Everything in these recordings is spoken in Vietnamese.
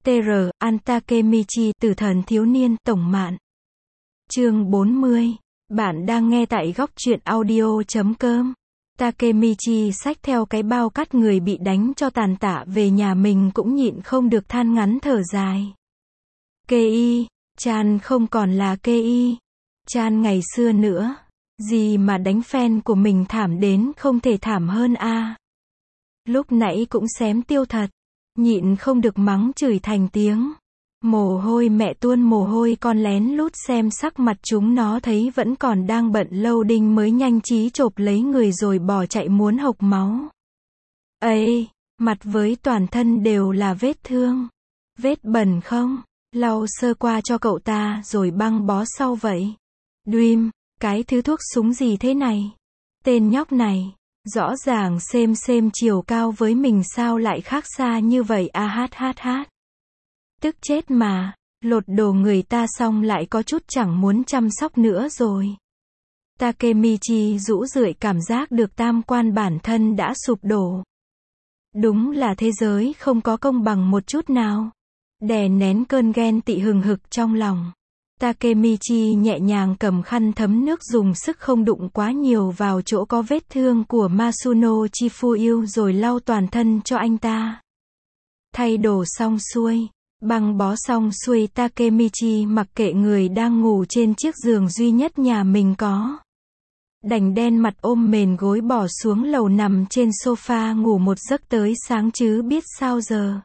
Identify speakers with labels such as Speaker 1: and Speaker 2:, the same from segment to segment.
Speaker 1: TR, An Takemichi, Tử thần thiếu niên, tổng mạn. Chương 40. Bạn đang nghe tại góc truyện audio.com. Takemichi xách theo cái bao cát người bị đánh cho tàn tạ về nhà mình cũng nhịn không được than ngắn thở dài. Kei, Chan không còn là Kei. Chan ngày xưa nữa. Gì mà đánh fan của mình thảm đến không thể thảm hơn a. Lúc nãy cũng xém tiêu thật. Nhịn không được mắng chửi thành tiếng. Mồ hôi mẹ tuôn mồ hôi con lén lút xem sắc mặt chúng nó thấy vẫn còn đang bận loading mới nhanh trí chộp lấy người rồi bỏ chạy muốn hộc máu. Ây, mặt với toàn thân đều là vết thương. Vết bẩn không? Lau sơ qua cho cậu ta rồi băng bó sau vậy. Dream, cái thứ thuốc súng gì thế này? Tên nhóc này, rõ ràng xem chiều cao với mình sao lại khác xa như vậy a hát. Tức chết mà, lột đồ người ta xong lại có chút chẳng muốn chăm sóc nữa rồi. Takemichi rũ rượi cảm giác được tam quan bản thân đã sụp đổ. Đúng là thế giới không có công bằng một chút nào. Đè nén cơn ghen tị hừng hực trong lòng. Takemichi nhẹ nhàng cầm khăn thấm nước dùng sức không đụng quá nhiều vào chỗ có vết thương của Masuno Chifuyu rồi lau toàn thân cho anh ta. Thay đồ xong xuôi, băng bó xong xuôi Takemichi mặc kệ người đang ngủ trên chiếc giường duy nhất nhà mình có. Đành đen mặt ôm mền gối bỏ xuống lầu nằm trên sofa ngủ một giấc tới sáng chứ biết sao giờ.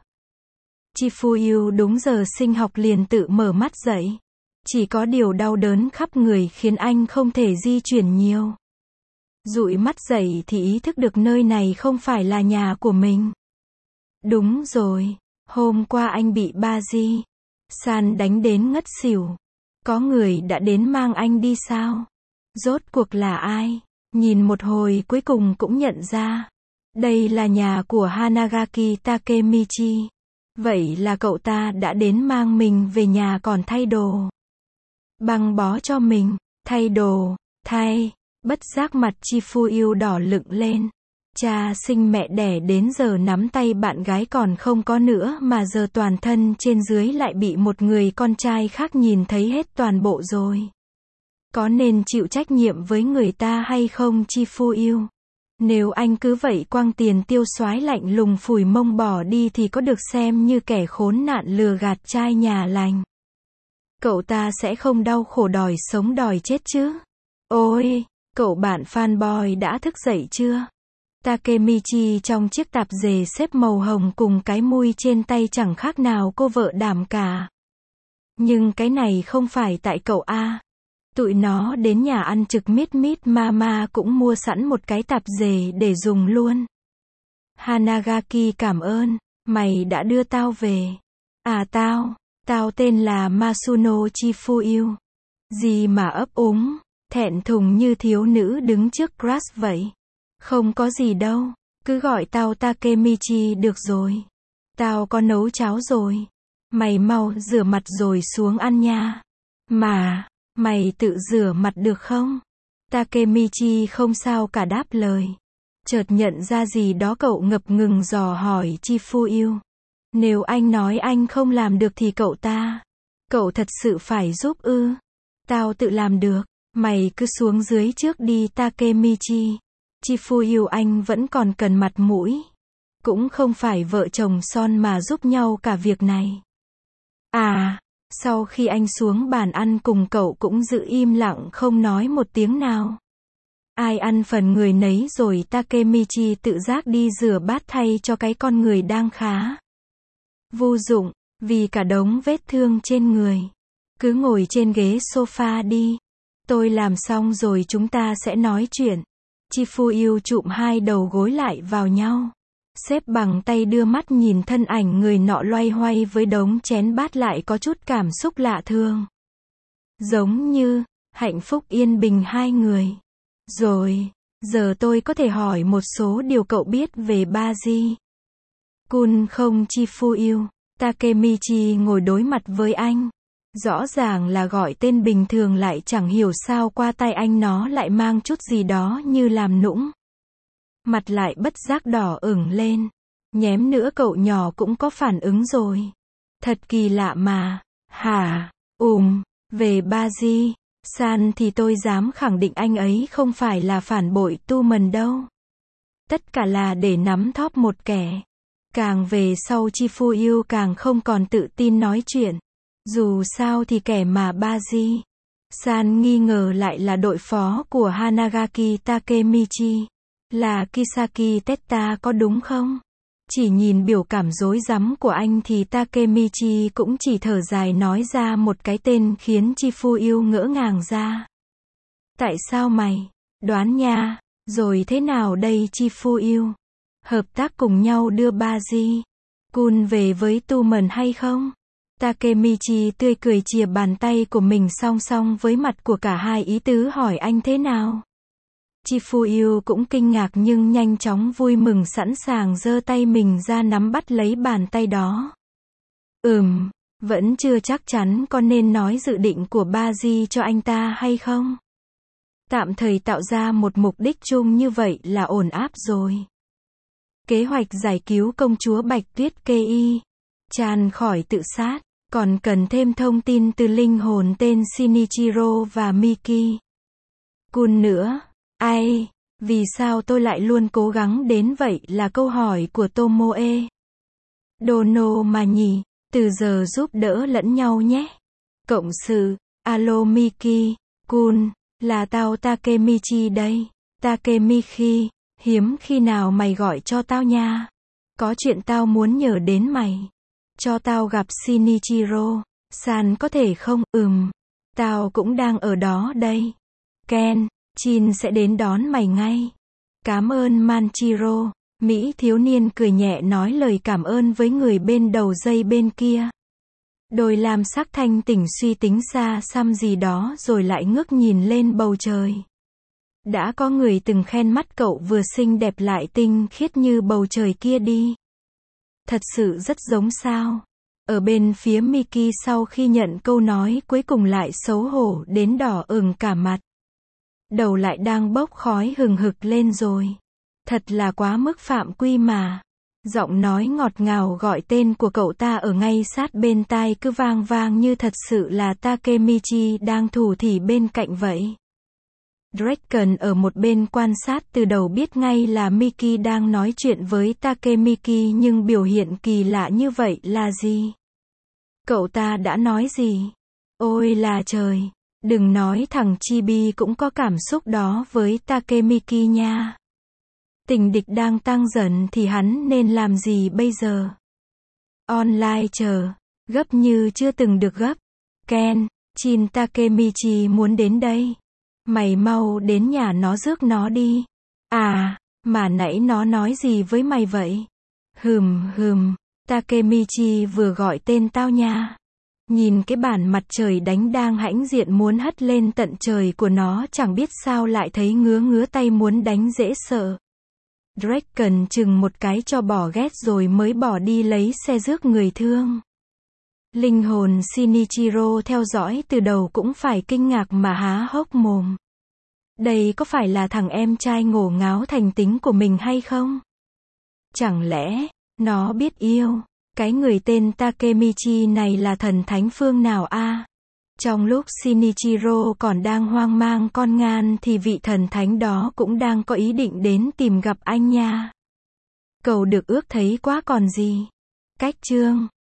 Speaker 1: Chifuyu đúng giờ sinh học liền tự mở mắt dậy. Chỉ có điều đau đớn khắp người khiến anh không thể di chuyển nhiều. Dụi mắt dậy thì ý thức được nơi này không phải là nhà của mình. Đúng rồi, hôm qua anh bị Baji san đánh đến ngất xỉu. Có người đã đến mang anh đi sao? Rốt cuộc là ai? Nhìn một hồi cuối cùng cũng nhận ra. Đây là nhà của Hanagaki Takemichi. Vậy là cậu ta đã đến mang mình về nhà còn thay đồ. Băng bó cho mình, thay đồ, bất giác mặt Chifuyu đỏ lựng lên. Cha sinh mẹ đẻ đến giờ nắm tay bạn gái còn không có nữa mà giờ toàn thân trên dưới lại bị một người con trai khác nhìn thấy hết toàn bộ rồi. Có nên chịu trách nhiệm với người ta hay không Chifuyu? Nếu anh cứ vậy quăng tiền tiêu soái lạnh lùng phủi mông bỏ đi thì có được xem như kẻ khốn nạn lừa gạt trai nhà lành. Cậu ta sẽ không đau khổ đòi sống đòi chết chứ? Ôi, cậu bạn fanboy đã thức dậy chưa? Takemichi trong chiếc tạp dề xếp màu hồng cùng cái mui trên tay chẳng khác nào cô vợ đảm cả. Nhưng cái này không phải tại cậu a. Tụi nó đến nhà ăn trực mít mama cũng mua sẵn một cái tạp dề để dùng luôn. Hanagaki cảm ơn, mày đã đưa tao về. À tao tên là Masuno Chifuyu. Gì mà ấp úng, thẹn thùng như thiếu nữ đứng trước crush vậy. Không có gì đâu, cứ gọi tao Takemichi được rồi. Tao có nấu cháo rồi. Mày mau rửa mặt rồi xuống ăn nha. Mà, mày tự rửa mặt được không? Takemichi không sao cả đáp lời. Chợt nhận ra gì đó cậu ngập ngừng dò hỏi Chifuyu. Nếu anh nói anh không làm được thì cậu thật sự phải giúp ư? Tao tự làm được, mày cứ xuống dưới trước đi Takemichi. Chifuyu anh vẫn còn cần mặt mũi. Cũng không phải vợ chồng son mà giúp nhau cả việc này. À, sau khi anh xuống bàn ăn cùng cậu cũng giữ im lặng không nói một tiếng nào. Ai ăn phần người nấy rồi Takemichi tự giác đi rửa bát thay cho cái con người đang khá vô dụng, vì cả đống vết thương trên người. Cứ ngồi trên ghế sofa đi. Tôi làm xong rồi chúng ta sẽ nói chuyện. Chifuyu chụm hai đầu gối lại vào nhau. Xếp bằng tay đưa mắt nhìn thân ảnh người nọ loay hoay với đống chén bát lại có chút cảm xúc lạ thường. Giống như, hạnh phúc yên bình hai người. Rồi, giờ tôi có thể hỏi một số điều cậu biết về Baji Kun không Chifuyu? Takemichi ngồi đối mặt với anh. Rõ ràng là gọi tên bình thường lại chẳng hiểu sao qua tai anh nó lại mang chút gì đó như làm nũng. Mặt lại bất giác đỏ ửng lên. Nhém nữa cậu nhỏ cũng có phản ứng rồi. Thật kỳ lạ mà. Hả? Về Baji San thì tôi dám khẳng định anh ấy không phải là phản bội Tu Mần đâu. Tất cả là để nắm thóp một kẻ. Càng về sau Chifu Yêu càng không còn tự tin nói chuyện. Dù sao thì kẻ mà Baji San nghi ngờ lại là đội phó của Hanagaki Takemichi, là Kisaki Teta có đúng không? Chỉ nhìn biểu cảm rối rắm của anh thì Takemichi cũng chỉ thở dài nói ra một cái tên khiến Chifu Yêu ngỡ ngàng ra. Tại sao mày? Đoán nha. Rồi thế nào đây Chifu Yêu? Hợp tác cùng nhau đưa Baji Kun về với Tu Mần hay không? Takemichi tươi cười chìa bàn tay của mình song song với mặt của cả hai ý tứ hỏi anh thế nào? Chifu Yêu cũng kinh ngạc nhưng nhanh chóng vui mừng sẵn sàng giơ tay mình ra nắm bắt lấy bàn tay đó. Vẫn chưa chắc chắn có nên nói dự định của Baji cho anh ta hay không? Tạm thời tạo ra một mục đích chung như vậy là ổn áp rồi. Kế hoạch giải cứu công chúa Bạch Tuyết Kei Chan khỏi tự sát, còn cần thêm thông tin từ linh hồn tên Shinichiro và Miki Kun nữa. Ai, vì sao tôi lại luôn cố gắng đến vậy là câu hỏi của Tomoe Dono mà nhỉ, từ giờ giúp đỡ lẫn nhau nhé. Cộng sự, alo Miki Kun, là tao Takemichi đây. Takemichi, hiếm khi nào mày gọi cho tao nha. Có chuyện tao muốn nhờ đến mày. Cho tao gặp Shinichiro San có thể không? Tao cũng đang ở đó đây. Ken, Chin sẽ đến đón mày ngay. Cảm ơn Manchiro. Mỹ thiếu niên cười nhẹ nói lời cảm ơn với người bên đầu dây bên kia. Đôi lam sắc thanh tỉnh suy tính xa xăm gì đó rồi lại ngước nhìn lên bầu trời. Đã có người từng khen mắt cậu vừa xinh đẹp lại tinh khiết như bầu trời kia đi. Thật sự rất giống sao. Ở bên phía Miki sau khi nhận câu nói cuối cùng lại xấu hổ đến đỏ ửng cả mặt. Đầu lại đang bốc khói hừng hực lên rồi. Thật là quá mức phạm quy mà. Giọng nói ngọt ngào gọi tên của cậu ta ở ngay sát bên tai cứ vang vang như thật sự là Takemichi đang thủ thỉ bên cạnh vậy. Draken ở một bên quan sát từ đầu biết ngay là Miki đang nói chuyện với Takemiki nhưng biểu hiện kỳ lạ như vậy là gì? Cậu ta đã nói gì? Ôi là trời! Đừng nói thằng Chibi cũng có cảm xúc đó với Takemiki nha. Tình địch đang tăng dần thì hắn nên làm gì bây giờ? Online chờ, gấp như chưa từng được gấp. Ken, Chin Takemichi muốn đến đây. Mày mau đến nhà nó rước nó đi. À, mà nãy nó nói gì với mày vậy? Takemichi vừa gọi tên tao nha. Nhìn cái bản mặt trời đánh đang hãnh diện muốn hất lên tận trời của nó chẳng biết sao lại thấy ngứa tay muốn đánh dễ sợ. Draken chừng một cái cho bỏ ghét rồi mới bỏ đi lấy xe rước người thương. Linh hồn Shinichiro theo dõi từ đầu cũng phải kinh ngạc mà há hốc mồm. Đây có phải là thằng em trai ngổ ngáo thành tính của mình hay không? Chẳng lẽ, nó biết yêu, cái người tên Takemichi này là thần thánh phương nào a? Trong lúc Shinichiro còn đang hoang mang con ngan thì vị thần thánh đó cũng đang có ý định đến tìm gặp anh nha. Cầu được ước thấy quá còn gì. Cách chương